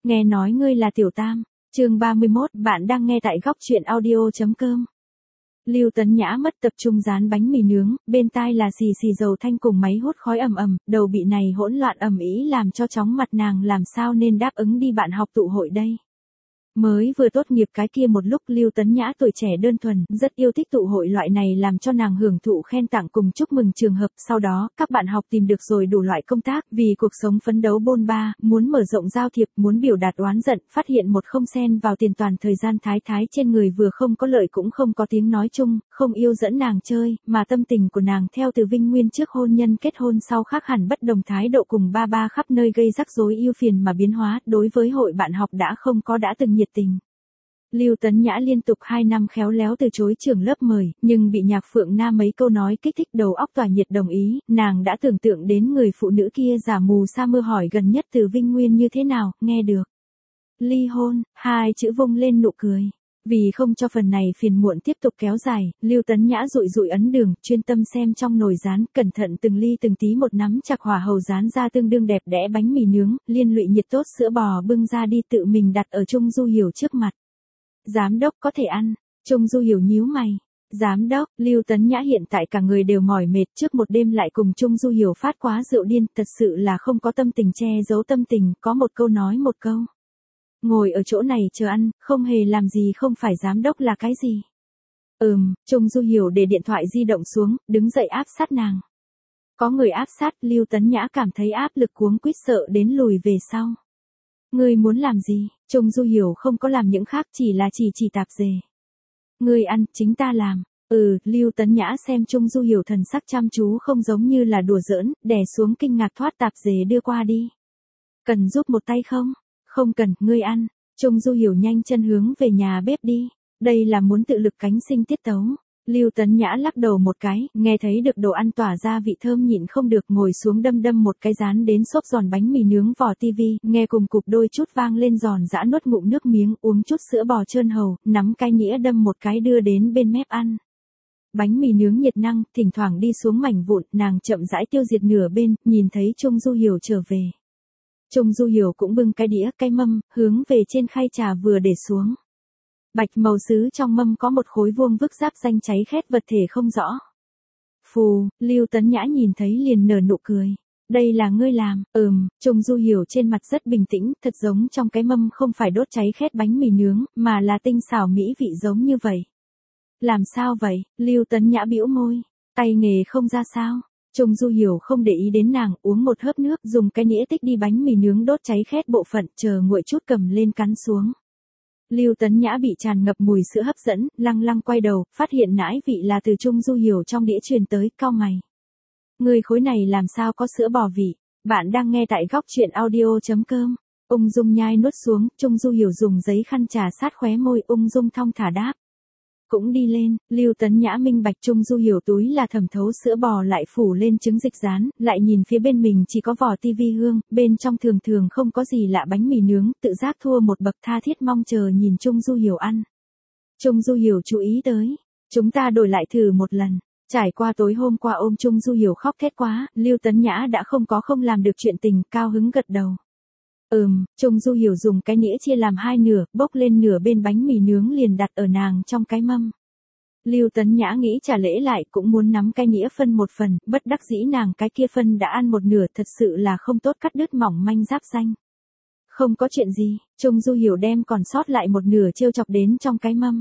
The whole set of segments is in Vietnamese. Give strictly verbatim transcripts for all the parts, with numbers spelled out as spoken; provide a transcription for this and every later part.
Nghe nói ngươi là Tiểu Tam. Chương ba mươi mốt, bạn đang nghe tại góc truyện audio.com. Lưu Tấn Nhã mất tập trung dán bánh mì nướng, bên tai là xì xì dầu thanh cùng máy hút khói ầm ầm, đầu bị này hỗn loạn ầm ĩ làm cho chóng mặt nàng làm sao nên đáp ứng đi bạn học tụ hội đây. Mới vừa tốt nghiệp cái kia một lúc Lưu Tấn Nhã tuổi trẻ đơn thuần, rất yêu thích tụ hội loại này làm cho nàng hưởng thụ khen tặng cùng chúc mừng trường hợp. Sau đó, các bạn học tìm được rồi đủ loại công tác, vì cuộc sống phấn đấu bôn ba, muốn mở rộng giao thiệp, muốn biểu đạt oán giận, phát hiện một không xen vào tiền toàn thời gian thái thái trên người vừa không có lợi cũng không có tiếng nói chung, không yêu dẫn nàng chơi, mà tâm tình của nàng theo từ Vinh Nguyên trước hôn nhân kết hôn sau khác hẳn bất đồng thái độ cùng ba ba khắp nơi gây rắc rối yêu phiền mà biến hóa, đối với hội bạn học đã không có đã từng nhiệt tình. Lưu Tấn Nhã liên tục hai năm khéo léo từ chối trưởng lớp mời, nhưng bị Nhạc Phượng Nam mấy câu nói kích thích đầu óc tỏa nhiệt đồng ý, nàng đã tưởng tượng đến người phụ nữ kia giả mù sa mưa hỏi gần nhất từ Vinh Nguyên như thế nào, nghe được. Ly hôn, hai chữ vung lên nụ cười. Vì không cho phần này phiền muộn tiếp tục kéo dài, Lưu Tấn Nhã dụi dụi ấn đường, chuyên tâm xem trong nồi rán, cẩn thận từng ly từng tí một nắm chặt hỏa hầu rán ra tương đương đẹp đẽ bánh mì nướng, liên lụy nhiệt tốt sữa bò bưng ra đi tự mình đặt ở Trung Du Hiểu trước mặt. Giám đốc có thể ăn, Trung Du Hiểu nhíu mày. Giám đốc, Lưu Tấn Nhã hiện tại cả người đều mỏi mệt trước một đêm lại cùng Trung Du Hiểu phát quá rượu điên, thật sự là không có tâm tình che giấu tâm tình, có một câu nói một câu. Ngồi ở chỗ này chờ ăn, không hề làm gì không phải giám đốc là cái gì. Ừm, Trung Du Hiểu để điện thoại di động xuống, đứng dậy áp sát nàng. Có người áp sát, Lưu Tấn Nhã cảm thấy áp lực cuống quýt sợ đến lùi về sau. Ngươi muốn làm gì? Trung Du Hiểu không có làm những khác chỉ là chỉ chỉ tạp dề. Ngươi ăn, chính ta làm. Ừ, Lưu Tấn Nhã xem Trung Du Hiểu thần sắc chăm chú không giống như là đùa giỡn, đè xuống kinh ngạc thoát tạp dề đưa qua đi. Cần giúp một tay không? Không cần, ngươi ăn. Trung Du Hiểu nhanh chân hướng về nhà bếp đi. Đây là muốn tự lực cánh sinh tiết tấu. Lưu Tấn Nhã lắc đầu một cái, nghe thấy được đồ ăn tỏa ra vị thơm nhịn không được ngồi xuống đâm đâm một cái rán đến xốp giòn bánh mì nướng vỏ tivi, nghe cùng cục đôi chút vang lên giòn giã nuốt ngụm nước miếng, uống chút sữa bò trơn hầu, nắm cái nĩa đâm một cái đưa đến bên mép ăn. Bánh mì nướng nhiệt năng, thỉnh thoảng đi xuống mảnh vụn, nàng chậm rãi tiêu diệt nửa bên, nhìn thấy Trung Du Hiểu trở về. Trung Du Hiểu cũng bưng cái đĩa, cái mâm, hướng về trên khay trà vừa để xuống. Bạch màu sứ trong mâm có một khối vuông vức giáp danh cháy khét vật thể không rõ. Phù, Lưu Tấn Nhã nhìn thấy liền nở nụ cười. Đây là ngươi làm, ừm, Trung Du Hiểu trên mặt rất bình tĩnh, thật giống trong cái mâm không phải đốt cháy khét bánh mì nướng, mà là tinh xảo mỹ vị giống như vậy. Làm sao vậy? Lưu Tấn Nhã bĩu môi, tay nghề không ra sao? Trung Du Hiểu không để ý đến nàng, uống một hớp nước, dùng cái nĩa tích đi bánh mì nướng đốt cháy khét bộ phận, chờ nguội chút cầm lên cắn xuống. Lưu Tấn Nhã bị tràn ngập mùi sữa hấp dẫn, lăng lăng quay đầu, phát hiện nãi vị là từ Trung Du Hiểu trong đĩa truyền tới, cau mày. Người khối này làm sao có sữa bò vị? Bạn đang nghe tại góc truyện audio.com. Ung dung nhai nuốt xuống, Trung Du Hiểu dùng giấy khăn trà sát khóe môi, ung dung thong thả đáp. Cũng đi lên, Lưu Tấn Nhã minh bạch Trung Du Hiểu túi là thẩm thấu sữa bò lại phủ lên trứng dịch rán, lại nhìn phía bên mình chỉ có vỏ tivi hương, bên trong thường thường không có gì lạ bánh mì nướng, tự giác thua một bậc tha thiết mong chờ nhìn Trung Du Hiểu ăn. Trung Du Hiểu chú ý tới, chúng ta đổi lại thử một lần. Trải qua tối hôm qua ôm Trung Du Hiểu khóc thét quá, Lưu Tấn Nhã đã không có không làm được chuyện tình, cao hứng gật đầu. Ừm, Trung Du Hiểu dùng cái nĩa chia làm hai nửa, bốc lên nửa bên bánh mì nướng liền đặt ở nàng trong cái mâm. Lưu Tấn Nhã nghĩ trả lễ lại cũng muốn nắm cái nĩa phân một phần, bất đắc dĩ nàng cái kia phân đã ăn một nửa thật sự là không tốt cắt đứt mỏng manh giáp xanh. Không có chuyện gì, Trung Du Hiểu đem còn sót lại một nửa trêu chọc đến trong cái mâm.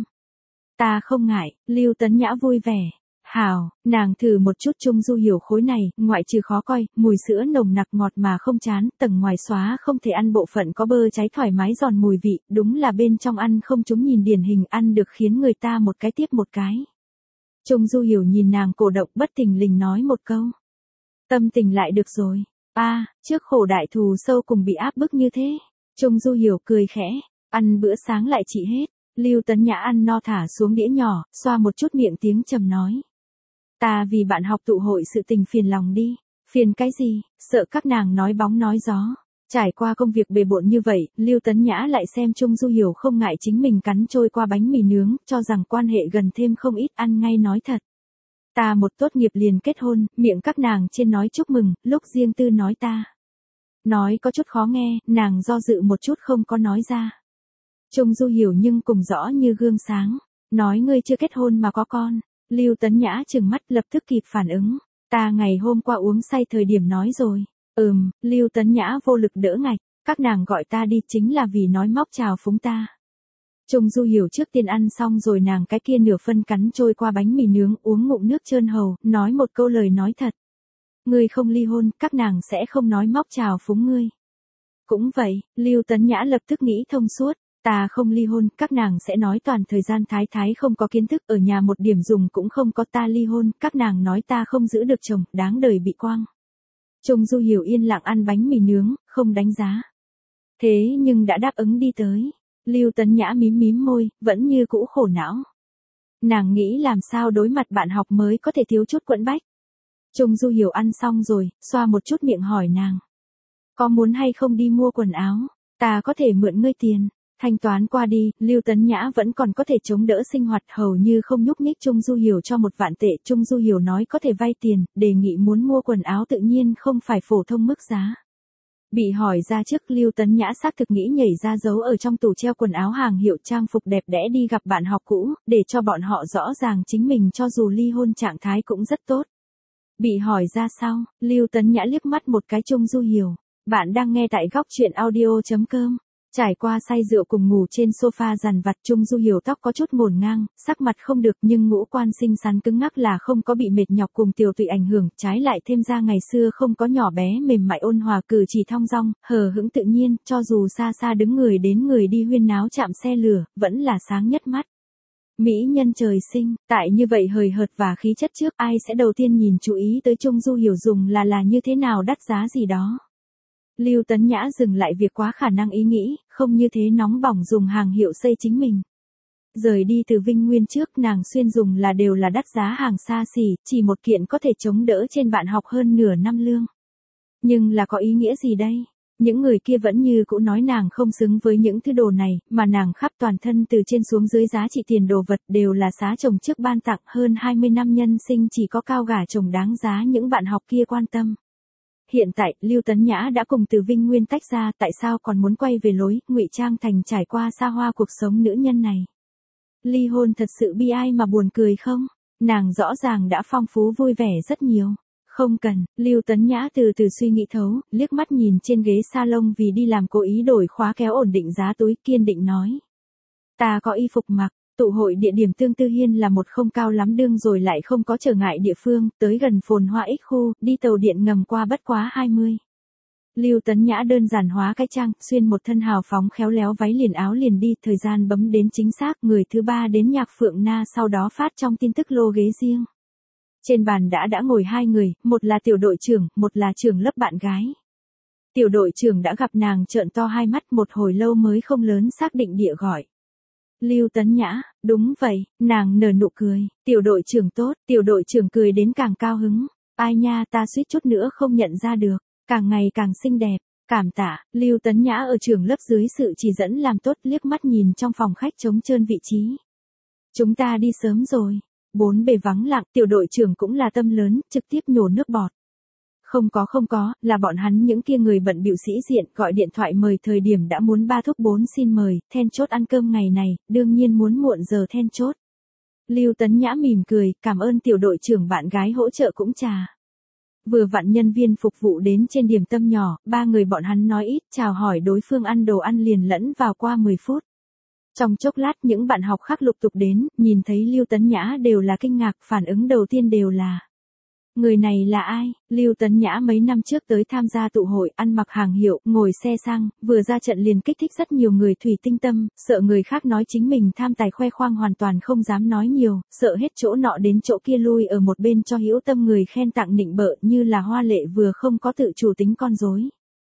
Ta không ngại, Lưu Tấn Nhã vui vẻ. Hào, nàng thử một chút Trung Du Hiểu khối này, ngoại trừ khó coi, mùi sữa nồng nặc ngọt mà không chán, tầng ngoài xóa không thể ăn bộ phận có bơ cháy thoải mái giòn mùi vị, đúng là bên trong ăn không chúng nhìn điển hình ăn được khiến người ta một cái tiếp một cái. Trung Du Hiểu nhìn nàng cổ động bất thình lình nói một câu. Tâm tình lại được rồi. A, à, trước khổ đại thù sâu cùng bị áp bức như thế. Trung Du Hiểu cười khẽ, ăn bữa sáng lại trị hết. Lưu Tấn Nhã ăn no thả xuống đĩa nhỏ, xoa một chút miệng tiếng trầm nói. Ta vì bạn học tụ hội sự tình phiền lòng đi. Phiền cái gì? Sợ các nàng nói bóng nói gió. Trải qua công việc bề bộn như vậy, Lưu Tấn Nhã lại xem Trung Du Hiểu không ngại chính mình cắn trôi qua bánh mì nướng, cho rằng quan hệ gần thêm không ít ăn ngay nói thật. Ta một tốt nghiệp liền kết hôn, miệng các nàng trên nói chúc mừng, lúc riêng tư nói ta. Nói có chút khó nghe, nàng do dự một chút không có nói ra. Trung Du hiểu nhưng cùng rõ như gương sáng. Nói ngươi chưa kết hôn mà có con. Lưu Tấn Nhã trừng mắt lập tức kịp phản ứng. Ta ngày hôm qua uống say thời điểm nói rồi. Ừm, Lưu Tấn Nhã vô lực đỡ ngạch. Các nàng gọi ta đi chính là vì nói móc chào phúng ta. Trung Du hiểu trước tiên ăn xong rồi nàng cái kia nửa phân cắn trôi qua bánh mì nướng uống ngụm nước trơn hầu, nói một câu lời nói thật. Ngươi không ly hôn, các nàng sẽ không nói móc chào phúng ngươi. Cũng vậy, Lưu Tấn Nhã lập tức nghĩ thông suốt. Ta không ly hôn, các nàng sẽ nói toàn thời gian thái thái không có kiến thức ở nhà một điểm dùng cũng không có ta ly hôn, các nàng nói ta không giữ được chồng, đáng đời bị quang. Trung Du hiểu yên lặng ăn bánh mì nướng, không đánh giá. Thế nhưng đã đáp ứng đi tới. Lưu Tấn Nhã mím mím môi, vẫn như cũ khổ não. Nàng nghĩ làm sao đối mặt bạn học mới có thể thiếu chút quẫn bách. Trung Du hiểu ăn xong rồi, xoa một chút miệng hỏi nàng. Có muốn hay không đi mua quần áo? Ta có thể mượn ngươi tiền. Thanh toán qua đi, Lưu Tấn Nhã vẫn còn có thể chống đỡ sinh hoạt hầu như không nhúc nhích. Trung Du hiểu cho một vạn tệ. Trung Du hiểu nói có thể vay tiền, đề nghị muốn mua quần áo tự nhiên không phải phổ thông mức giá. Bị hỏi ra trước Lưu Tấn Nhã xác thực nghĩ nhảy ra giấu ở trong tủ treo quần áo hàng hiệu trang phục đẹp đẽ đi gặp bạn học cũ, để cho bọn họ rõ ràng chính mình cho dù ly hôn trạng thái cũng rất tốt. Bị hỏi ra sau, Lưu Tấn Nhã liếc mắt một cái Trung Du hiểu. Bạn đang nghe tại góc truyện audio.com. Trải qua say rượu cùng ngủ trên sofa dằn vặt Trung Du hiểu tóc có chút ngổn ngang, sắc mặt không được nhưng ngũ quan xinh xắn cứng ngắc là không có bị mệt nhọc cùng tiểu tụy ảnh hưởng, trái lại thêm ra ngày xưa không có nhỏ bé mềm mại ôn hòa cử chỉ thong dong, hờ hững tự nhiên, cho dù xa xa đứng người đến người đi huyên náo chạm xe lửa, vẫn là sáng nhất mắt. Mỹ nhân trời sinh, tại như vậy hời hợt và khí chất trước ai sẽ đầu tiên nhìn chú ý tới Trung Du hiểu dùng là là như thế nào đắt giá gì đó. Lưu Tấn Nhã dừng lại việc quá khả năng ý nghĩ, không như thế nóng bỏng dùng hàng hiệu xây chính mình. Rời đi từ Vinh Nguyên trước nàng xuyên dùng là đều là đắt giá hàng xa xỉ, chỉ một kiện có thể chống đỡ trên bạn học hơn nửa năm lương. Nhưng là có ý nghĩa gì đây? Những người kia vẫn như cũ nói nàng không xứng với những thứ đồ này, mà nàng khắp toàn thân từ trên xuống dưới giá trị tiền đồ vật đều là xá chồng trước ban tặng hơn hai mươi năm nhân sinh chỉ có cao gả chồng đáng giá những bạn học kia quan tâm. Hiện tại, Lưu Tấn Nhã đã cùng từ Vinh Nguyên tách ra, tại sao còn muốn quay về lối, ngụy trang thành trải qua xa hoa cuộc sống nữ nhân này. Ly hôn thật sự bi ai mà buồn cười không? Nàng rõ ràng đã phong phú vui vẻ rất nhiều. Không cần, Lưu Tấn Nhã từ từ suy nghĩ thấu, liếc mắt nhìn trên ghế salon vì đi làm cố ý đổi khóa kéo ổn định giá túi kiên định nói. Ta có y phục mặc. Tụ hội địa điểm Tương Tư Hiên là một không cao lắm đương rồi lại không có trở ngại địa phương, tới gần phồn hoa X khu, đi tàu điện ngầm qua bất quá hai mươi. Lưu Tấn Nhã đơn giản hóa cái trang, xuyên một thân hào phóng khéo léo váy liền áo liền đi, thời gian bấm đến chính xác, người thứ ba đến nhạc Phượng Na sau đó phát trong tin tức lô ghế riêng. Trên bàn đã đã ngồi hai người, một là tiểu đội trưởng, một là trưởng lớp bạn gái. Tiểu đội trưởng đã gặp nàng trợn to hai mắt một hồi lâu mới không lớn xác định địa gọi. Lưu Tấn Nhã, đúng vậy, nàng nở nụ cười, tiểu đội trưởng tốt, tiểu đội trưởng cười đến càng cao hứng, ai nha ta suýt chút nữa không nhận ra được, càng ngày càng xinh đẹp, cảm tạ, Lưu Tấn Nhã ở trường lớp dưới sự chỉ dẫn làm tốt liếc mắt nhìn trong phòng khách trống trơn vị trí. Chúng ta đi sớm rồi, bốn bề vắng lặng, tiểu đội trưởng cũng là tâm lớn, trực tiếp nhổ nước bọt. Không có không có, là bọn hắn những kia người bận bịu sĩ diện, gọi điện thoại mời thời điểm đã muốn ba thúc bốn xin mời, then chốt ăn cơm ngày này, đương nhiên muốn muộn giờ then chốt. Lưu Tấn Nhã mỉm cười, cảm ơn tiểu đội trưởng bạn gái hỗ trợ cũng trà. Vừa vặn nhân viên phục vụ đến trên điểm tâm nhỏ, ba người bọn hắn nói ít, chào hỏi đối phương ăn đồ ăn liền lẫn vào qua mười phút. Trong chốc lát những bạn học khác lục tục đến, nhìn thấy Lưu Tấn Nhã đều là kinh ngạc, phản ứng đầu tiên đều là. Người này là ai? Lưu Tấn Nhã mấy năm trước tới tham gia tụ hội, ăn mặc hàng hiệu, ngồi xe sang, vừa ra trận liền kích thích rất nhiều người thủy tinh tâm, sợ người khác nói chính mình tham tài khoe khoang hoàn toàn không dám nói nhiều, sợ hết chỗ nọ đến chỗ kia lui ở một bên cho hữu tâm người khen tặng nịnh bợ như là hoa lệ vừa không có tự chủ tính con rối.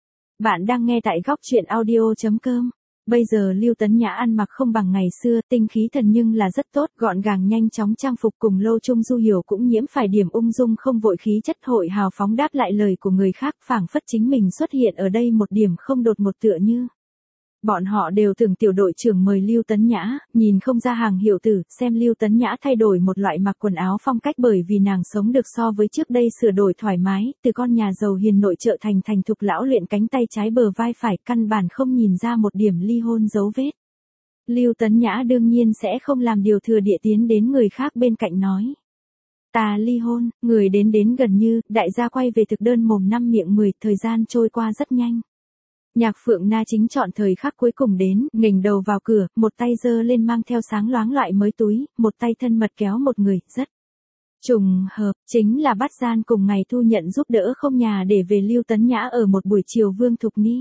Bạn đang nghe tại góc truyện audio.com. Bây giờ Lưu Tấn Nhã ăn mặc không bằng ngày xưa, tinh khí thần nhưng là rất tốt, gọn gàng nhanh chóng trang phục cùng Lô Trung Du hiểu cũng nhiễm phải điểm ung dung không vội khí chất hội hào phóng đáp lại lời của người khác, phảng phất chính mình xuất hiện ở đây một điểm không đột một tựa như. Bọn họ đều tưởng tiểu đội trưởng mời Lưu Tấn Nhã, nhìn không ra hàng hiệu tử, xem Lưu Tấn Nhã thay đổi một loại mặc quần áo phong cách bởi vì nàng sống được so với trước đây sửa đổi thoải mái, từ con nhà giàu hiền nội trợ thành thành thục lão luyện cánh tay trái bờ vai phải, căn bản không nhìn ra một điểm ly hôn dấu vết. Lưu Tấn Nhã đương nhiên sẽ không làm điều thừa địa tiến đến người khác bên cạnh nói. Ta ly hôn, người đến đến gần như, đại gia quay về thực đơn mồm năm miệng mười, thời gian trôi qua rất nhanh. Nhạc Phượng Na chính chọn thời khắc cuối cùng đến, nghềnh đầu vào cửa, một tay giơ lên mang theo sáng loáng loại mới túi, một tay thân mật kéo một người, rất trùng hợp, chính là bắt gian cùng ngày thu nhận giúp đỡ không nhà để về Lưu Tấn Nhã ở một buổi chiều Vương Thục Ni.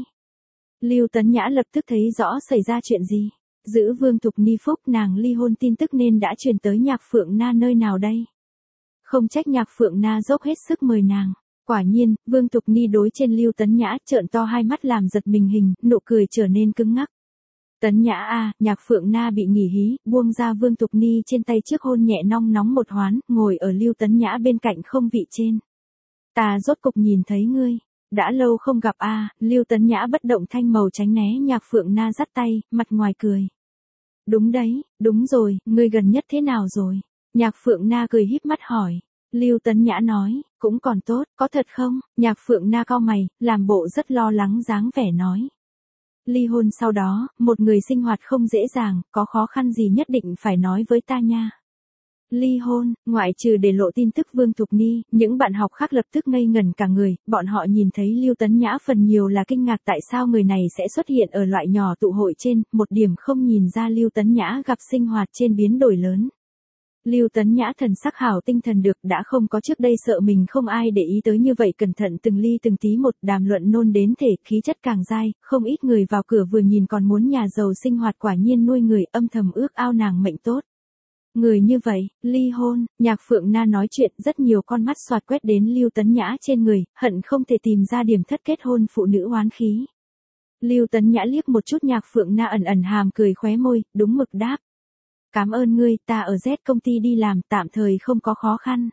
Lưu Tấn Nhã lập tức thấy rõ xảy ra chuyện gì. Giữ Vương Thục Ni phúc, nàng ly hôn tin tức nên đã truyền tới Nhạc Phượng Na nơi nào đây? Không trách Nhạc Phượng Na dốc hết sức mời nàng. Quả nhiên, Vương Thục Ni đối trên Lưu Tấn Nhã trợn to hai mắt làm giật mình hình, nụ cười trở nên cứng ngắc. Tấn Nhã a, Nhạc Phượng Na bị nghỉ hí, buông ra Vương Thục Ni trên tay trước hôn nhẹ nong nóng một hoán, ngồi ở Lưu Tấn Nhã bên cạnh không vị trên. Ta rốt cục nhìn thấy ngươi. Đã lâu không gặp a, Lưu Tấn Nhã bất động thanh màu tránh né Nhạc Phượng Na dắt tay, mặt ngoài cười. Đúng đấy, đúng rồi, ngươi gần nhất thế nào rồi? Nhạc Phượng Na cười híp mắt hỏi. Lưu Tấn Nhã nói, cũng còn tốt, có thật không? Nhạc Phượng Na cau mày, làm bộ rất lo lắng dáng vẻ nói. Ly hôn sau đó, một người sinh hoạt không dễ dàng, có khó khăn gì nhất định phải nói với ta nha. Ly hôn, ngoại trừ để lộ tin tức Vương Thục Ni, những bạn học khác lập tức ngây ngẩn cả người, bọn họ nhìn thấy Lưu Tấn Nhã phần nhiều là kinh ngạc tại sao người này sẽ xuất hiện ở loại nhỏ tụ hội trên, một điểm không nhìn ra Lưu Tấn Nhã gặp sinh hoạt trên biến đổi lớn. Lưu Tấn Nhã thần sắc hảo tinh thần được, đã không có trước đây sợ mình không ai để ý tới như vậy, cẩn thận từng ly từng tí một, đàm luận nôn đến thể, khí chất càng dai, không ít người vào cửa vừa nhìn còn muốn nhà giàu sinh hoạt, quả nhiên nuôi người, âm thầm ước ao nàng mệnh tốt. Người như vậy, ly hôn, Nhạc Phượng Na nói chuyện, rất nhiều con mắt xoạt quét đến Lưu Tấn Nhã trên người, hận không thể tìm ra điểm thất kết hôn phụ nữ oán khí. Lưu Tấn Nhã liếc một chút Nhạc Phượng Na ẩn ẩn hàm cười khóe môi, đúng mực đáp. Cảm ơn ngươi, ta ở Z công ty đi làm, tạm thời không có khó khăn.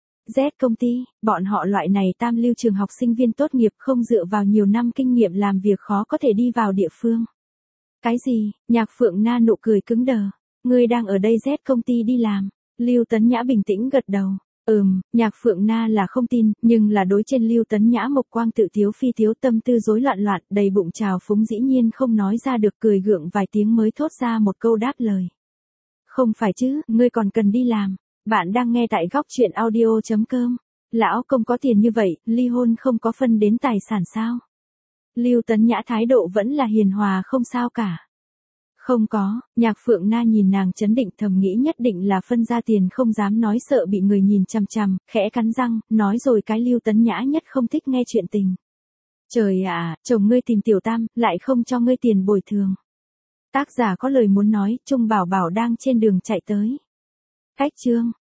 Z công ty, bọn họ loại này tam lưu trường học sinh viên tốt nghiệp không dựa vào nhiều năm kinh nghiệm làm việc khó có thể đi vào địa phương. Cái gì? Nhạc Phượng Na nụ cười cứng đờ. Ngươi đang ở đây Z công ty đi làm. Lưu Tấn Nhã bình tĩnh gật đầu. Ừm, Nhạc Phượng Na là không tin, nhưng là đối trên Lưu Tấn Nhã mộc quang tự thiếu phi thiếu, tâm tư rối loạn loạn, đầy bụng trào phúng, dĩ nhiên không nói ra được, cười gượng vài tiếng mới thốt ra một câu đáp lời. Không phải chứ, ngươi còn cần đi làm. Bạn đang nghe tại góc truyện audio chấm com. Lão công có tiền như vậy, ly hôn không có phân đến tài sản sao? Lưu Tấn Nhã thái độ vẫn là hiền hòa không sao cả. Không có, Nhạc Phượng Na nhìn nàng chấn định, thầm nghĩ nhất định là phân ra tiền, không dám nói sợ bị người nhìn chằm chằm, khẽ cắn răng, nói rồi cái Lưu Tấn Nhã nhất không thích nghe chuyện tình. Trời ạ, chồng ngươi tìm tiểu tam, lại không cho ngươi tiền bồi thường. Tác giả có lời muốn nói, Trung Bảo Bảo đang trên đường chạy tới. Cách chương